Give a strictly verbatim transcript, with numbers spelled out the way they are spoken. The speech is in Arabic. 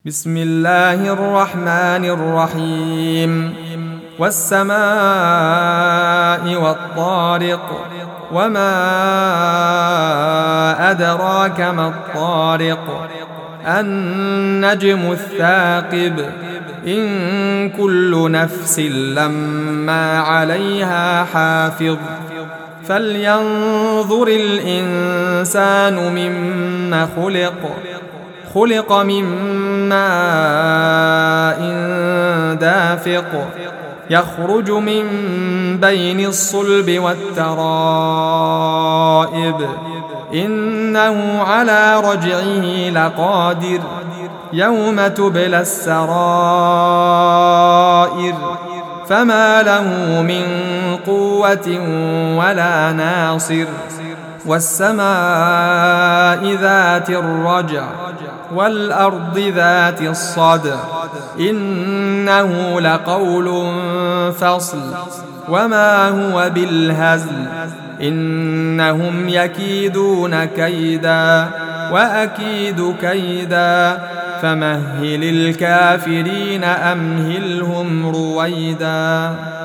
بسم الله الرحمن الرحيم والسماء والطارق وما أدراك ما الطارق النجم الثاقب إن كل نفس لما عليها حافظ فلينظر الإنسان مما خلق خلق من ماء دافق يخرج من بين الصلب والترائب إنه على رجعه لقادر يوم تبلى السرائر فما له من قوة ولا ناصر والسماء ذات الرجع والأرض ذات الصدع إنه لقول فصل وما هو بالهزل إنهم يكيدون كيدا وأكيد كيدا فمهل الكافرين أمهلهم رويدا.